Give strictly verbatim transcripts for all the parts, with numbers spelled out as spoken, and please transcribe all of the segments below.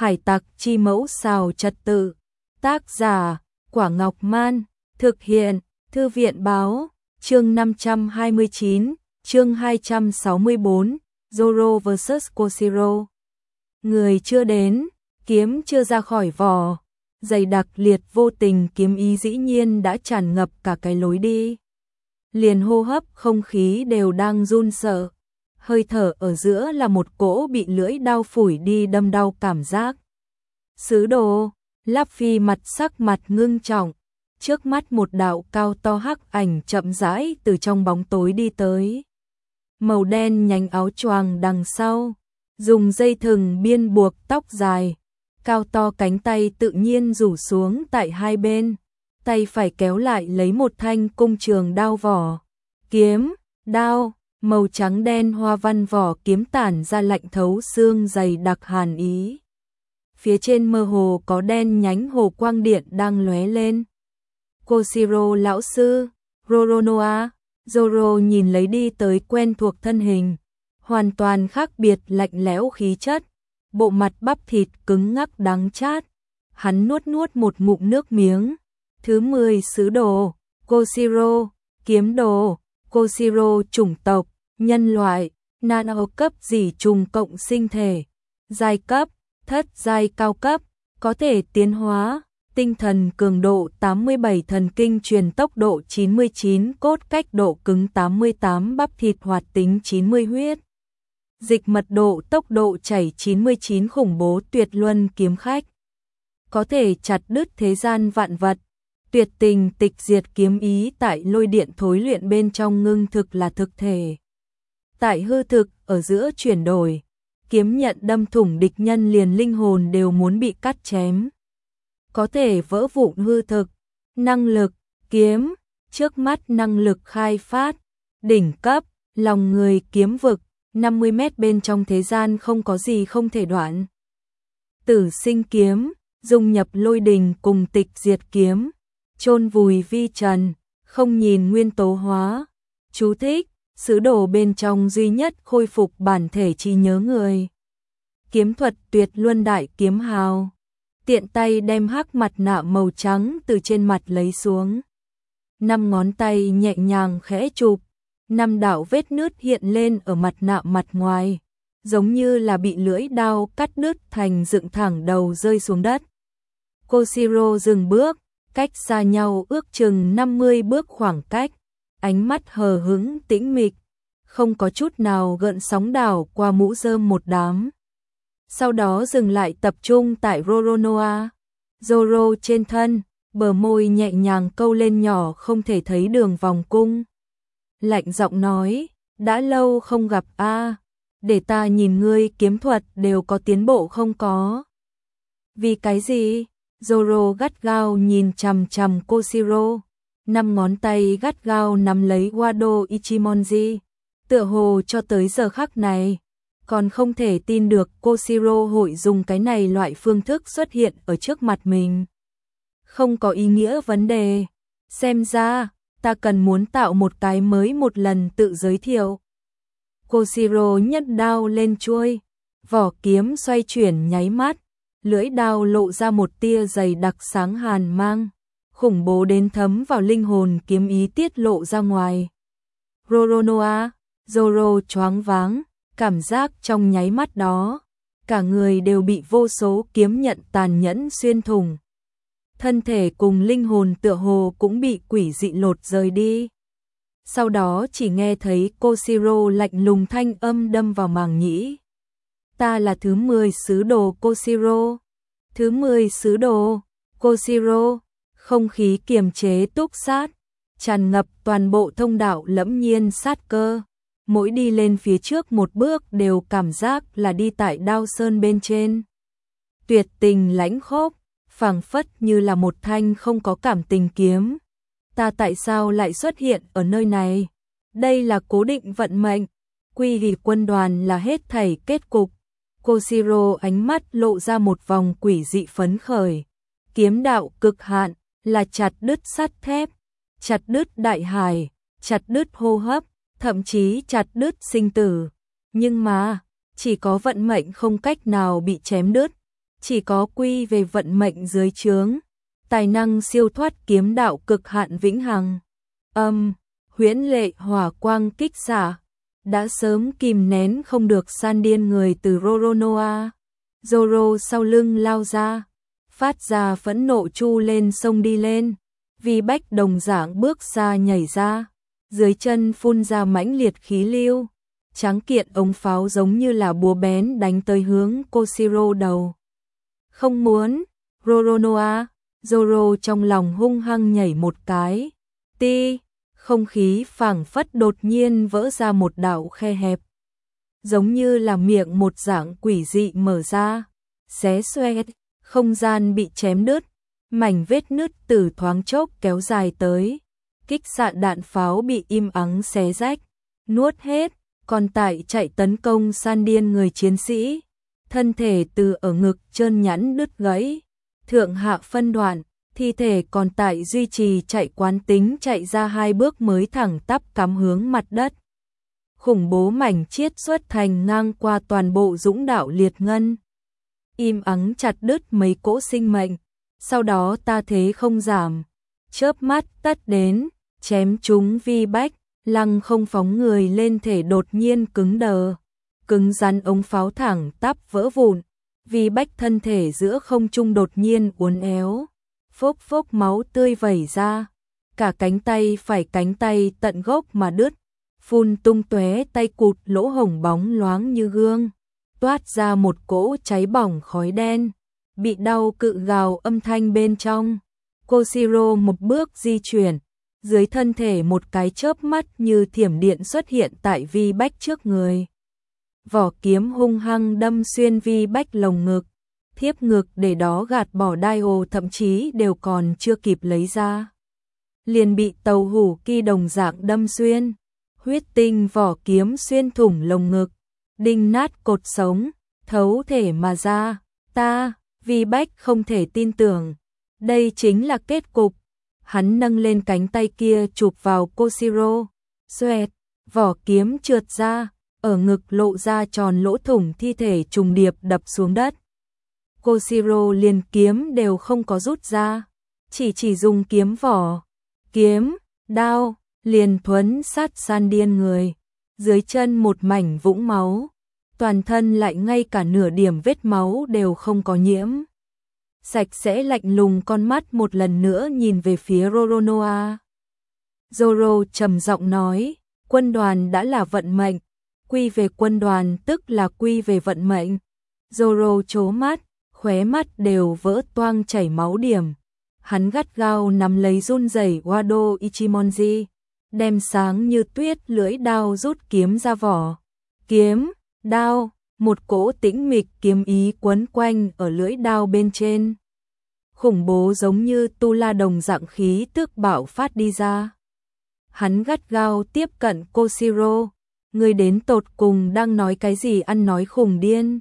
Hải tặc chi mẫu xào trật tự. Tác giả, Quả Ngọc Man. Thực hiện, Thư viện Báo. Chương năm trăm hai mươi chín, chương hai trăm sáu mươi bốn, Zoro versus Koshiro. Người chưa đến, kiếm chưa ra khỏi vỏ. Dày đặc liệt vô tình kiếm ý dĩ nhiên đã tràn ngập cả cái lối đi. Liền hô hấp không khí đều đang run sợ. Hơi thở ở giữa là một cỗ bị lưỡi đao phủi đi đâm đau cảm giác. Sứ đồ, Láp Phi mặt sắc mặt ngưng trọng. Trước mắt một đạo cao to hắc ảnh chậm rãi từ trong bóng tối đi tới. Màu đen nhánh áo choàng đằng sau, dùng dây thừng biên buộc tóc dài. Cao to cánh tay tự nhiên rủ xuống tại hai bên. Tay phải kéo lại lấy một thanh cung trường đao vỏ. Kiếm, đao, màu trắng đen hoa văn vỏ kiếm tản ra lạnh thấu xương dày đặc hàn ý. Phía trên mơ hồ có đen nhánh hồ quang điện đang lóe lên. Koshiro lão sư, Roronoa, Zoro nhìn lấy đi tới quen thuộc thân hình. Hoàn toàn khác biệt lạnh lẽo khí chất. Bộ mặt bắp thịt cứng ngắc đắng chát. Hắn nuốt nuốt một ngụm nước miếng. Thứ mười sứ đồ, Koshiro, kiếm đồ, Koshiro chủng tộc, nhân loại, nano cấp dị trùng cộng sinh thể, giai cấp, thất giai cao cấp, có thể tiến hóa, tinh thần cường độ tám mươi bảy, thần kinh truyền tốc độ chín mươi chín, cốt cách độ cứng tám mươi tám, bắp thịt hoạt tính chín mươi, huyết dịch mật độ tốc độ chảy chín mươi chín, khủng bố tuyệt luân kiếm khách. Có thể chặt đứt thế gian vạn vật. Tuyệt tình tịch diệt kiếm ý tại lôi điện thối luyện bên trong ngưng thực là thực thể. Tại hư thực ở giữa chuyển đổi, kiếm nhận đâm thủng địch nhân liền linh hồn đều muốn bị cắt chém. Có thể vỡ vụn hư thực, năng lực, kiếm, trước mắt năng lực khai phát, đỉnh cấp, lòng người kiếm vực, năm mươi mét bên trong thế gian không có gì không thể đoạn. Tử sinh kiếm, dung nhập lôi đình cùng tịch diệt kiếm. Chôn vùi vi trần, không nhìn nguyên tố hóa. Chú thích, sứ đồ bên trong duy nhất khôi phục bản thể trí nhớ người. Kiếm thuật tuyệt luân đại kiếm hào. Tiện tay đem hắc mặt nạ màu trắng từ trên mặt lấy xuống. Năm ngón tay nhẹ nhàng khẽ chụp. Năm đạo vết nứt hiện lên ở mặt nạ mặt ngoài. Giống như là bị lưỡi đao cắt đứt thành dựng thẳng đầu rơi xuống đất. Koshiro dừng bước. Cách xa nhau ước chừng năm mươi bước khoảng cách, ánh mắt hờ hững tĩnh mịch, không có chút nào gợn sóng đảo qua mũ rơm một đám. Sau đó dừng lại tập trung tại Roronoa, Zoro trên thân, bờ môi nhẹ nhàng câu lên nhỏ không thể thấy đường vòng cung. Lạnh giọng nói, đã lâu không gặp a, để ta nhìn ngươi kiếm thuật đều có tiến bộ không có. Vì cái gì? Zoro gắt gao nhìn chằm chằm Koshiro, năm ngón tay gắt gao nắm lấy Wado Ichimonji, tựa hồ cho tới giờ khắc này, còn không thể tin được Koshiro hội dùng cái này loại phương thức xuất hiện ở trước mặt mình. Không có ý nghĩa vấn đề, xem ra, ta cần muốn tạo một cái mới một lần tự giới thiệu. Koshiro nhấc đao lên chuôi, vỏ kiếm xoay chuyển nháy mắt. Lưỡi đao lộ ra một tia dày đặc sáng hàn mang, khủng bố đến thấm vào linh hồn kiếm ý tiết lộ ra ngoài. Roronoa, Zoro choáng váng, cảm giác trong nháy mắt đó, cả người đều bị vô số kiếm nhận tàn nhẫn xuyên thủng. Thân thể cùng linh hồn tựa hồ cũng bị quỷ dị lột rời đi. Sau đó chỉ nghe thấy Koshiro lạnh lùng thanh âm đâm vào màng nhĩ. Ta là thứ mười sứ đồ Koshiro. Thứ mười sứ đồ Koshiro. Không khí kiềm chế túc sát, tràn ngập toàn bộ thông đạo lẫm nhiên sát cơ. Mỗi đi lên phía trước một bước đều cảm giác là đi tại đao sơn bên trên. Tuyệt tình lãnh khốc, phảng phất như là một thanh không có cảm tình kiếm. Ta tại sao lại xuất hiện ở nơi này? Đây là cố định vận mệnh. Quy hỉ quân đoàn là hết thảy kết cục. Koshiro ánh mắt lộ ra một vòng quỷ dị phấn khởi. Kiếm đạo cực hạn là chặt đứt sắt thép, chặt đứt đại hải, chặt đứt hô hấp, thậm chí chặt đứt sinh tử. Nhưng mà, chỉ có vận mệnh không cách nào bị chém đứt. chỉ có quy về vận mệnh dưới trướng, tài năng siêu thoát kiếm đạo cực hạn vĩnh hằng. Âm, huyễn lệ hỏa quang kích xạ, đã sớm kìm nén không được san điên người từ Roronoa. Zoro sau lưng lao ra, phát ra phẫn nộ chu lên sông đi lên, Vi Bách đồng dạng bước ra nhảy ra, dưới chân phun ra mãnh liệt khí lưu, tráng kiện ống pháo giống như là búa bén đánh tới hướng Koshiro đầu. Không muốn, Roronoa, Zoro trong lòng hung hăng nhảy một cái, ti, không khí phảng phất đột nhiên vỡ ra một đạo khe hẹp, giống như là miệng một dạng quỷ dị mở ra, xé xoét, không gian bị chém đứt, mảnh vết nứt từ thoáng chốc kéo dài tới, kích xạ đạn pháo bị im ắng xé rách, nuốt hết, còn tại chạy tấn công san điên người chiến sĩ, thân thể từ ở ngực trơn nhẵn đứt gãy, thượng hạ phân đoạn, thi thể còn tại duy trì chạy quán tính chạy ra hai bước mới thẳng tắp cắm hướng mặt đất. Khủng bố mảnh chiết xuất thành ngang qua toàn bộ dũng đạo liệt ngân. Im ắng chặt đứt mấy cỗ sinh mệnh, sau đó ta thế không giảm, chớp mắt tắt đến, chém chúng Vi Bách, lăng không phóng người lên thể đột nhiên cứng đờ, cứng rắn ống pháo thẳng tắp vỡ vụn, Vi Bách thân thể giữa không trung đột nhiên uốn éo, phốc phốc máu tươi vẩy ra, cả cánh tay phải cánh tay tận gốc mà đứt, phun tung tóe tay cụt lỗ hổng bóng loáng như gương, toát ra một cỗ cháy bỏng khói đen, bị đau cự gào âm thanh bên trong. Koshiro một bước di chuyển, dưới thân thể một cái chớp mắt như thiểm điện xuất hiện tại Vi Bách trước người. Vỏ kiếm hung hăng đâm xuyên Vi Bách lồng ngực, thiếp ngực để đó gạt bỏ đai ồ thậm chí đều còn chưa kịp lấy ra. Liền bị tàu hủ kỳ đồng dạng đâm xuyên, huyết tinh vỏ kiếm xuyên thủng lồng ngực, đinh nát cột sống, thấu thể mà ra. Ta, Vi Bách không thể tin tưởng, đây chính là kết cục. Hắn nâng lên cánh tay kia chụp vào Koshiro, xoẹt, vỏ kiếm trượt ra, ở ngực lộ ra tròn lỗ thủng, thi thể trùng điệp đập xuống đất. Koshiro liền kiếm đều không có rút ra, chỉ chỉ dùng kiếm vỏ, kiếm, đao, liền thuấn sát san điên người, dưới chân một mảnh vũng máu, toàn thân lại ngay cả nửa điểm vết máu đều không có nhiễm. Sạch sẽ lạnh lùng con mắt một lần nữa nhìn về phía Roronoa. Zoro trầm giọng nói, quân đoàn đã là vận mệnh, quy về quân đoàn tức là quy về vận mệnh. Zoro trố mắt, khóe mắt đều vỡ toang chảy máu điểm. Hắn gắt gao nắm lấy run rẩy Wado Ichimonji, đem sáng như tuyết lưỡi đao rút kiếm ra vỏ. Kiếm, đao, một cỗ tĩnh mịch kiếm ý quấn quanh ở lưỡi đao bên trên. Khủng bố giống như tu la đồng dạng khí tức bạo phát đi ra. Hắn gắt gao tiếp cận Koshiro, ngươi đến tột cùng đang nói cái gì, ăn nói khùng điên.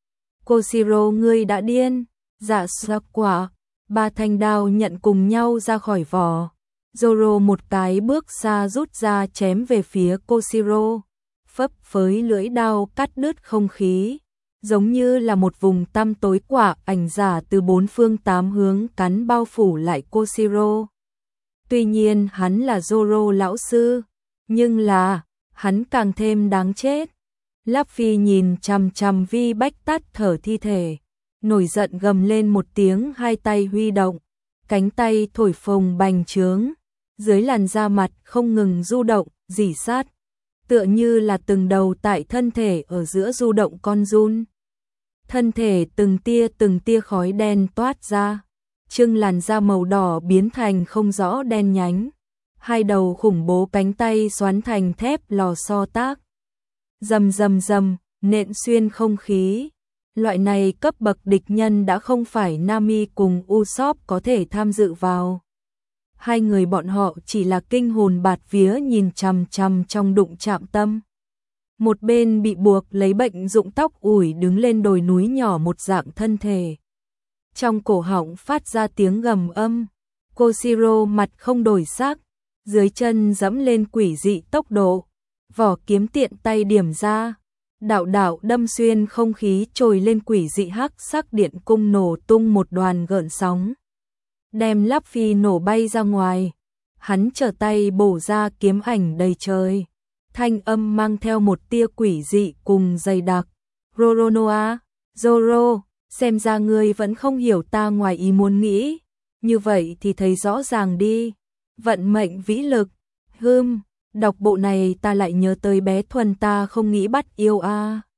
Koshiro, ngươi đã điên. Dạ sắc quả, ba thanh đao nhận cùng nhau ra khỏi vỏ. Zoro một cái bước xa rút ra chém về phía Koshiro, phấp phới lưỡi đao cắt đứt không khí, giống như là một vùng tăm tối quả ảnh giả từ bốn phương tám hướng cắn bao phủ lại Koshiro. Tuy nhiên hắn là Zoro lão sư, nhưng là, hắn càng thêm đáng chết. Luffy nhìn chằm chằm Vi Bách tắt thở thi thể, nổi giận gầm lên một tiếng, hai tay huy động, cánh tay thổi phồng bành trướng, dưới làn da mặt không ngừng du động, rỉ sát, tựa như là từng đầu tại thân thể ở giữa du động con giun. Thân thể từng tia từng tia khói đen toát ra, trưng làn da màu đỏ biến thành không rõ đen nhánh, hai đầu khủng bố cánh tay xoắn thành thép lò xo tác. Rầm rầm rầm, nện xuyên không khí. Loại này cấp bậc địch nhân đã không phải Nami cùng Usopp có thể tham dự vào. Hai người bọn họ chỉ là kinh hồn bạt vía nhìn chằm chằm trong đụng chạm tâm. Một bên bị buộc lấy bệnh rụng tóc ủi đứng lên đồi núi nhỏ một dạng thân thể. Trong cổ họng phát ra tiếng gầm âm. Koshiro mặt không đổi sắc, dưới chân dẫm lên quỷ dị tốc độ, vỏ kiếm tiện tay điểm ra, đạo đạo đâm xuyên không khí, trồi lên quỷ dị hắc sắc điện cung nổ tung một đoàn gợn sóng, đem Láp Phi nổ bay ra ngoài. Hắn trở tay bổ ra kiếm ảnh đầy trời, thanh âm mang theo một tia quỷ dị cùng dày đặc. Roronoa, Zoro, xem ra ngươi vẫn không hiểu ta ngoài ý muốn nghĩ, như vậy thì thấy rõ ràng đi. Vận mệnh vĩ lực, hưm, đọc bộ này ta lại nhớ tới bé Thuần ta không nghĩ bắt yêu a. À.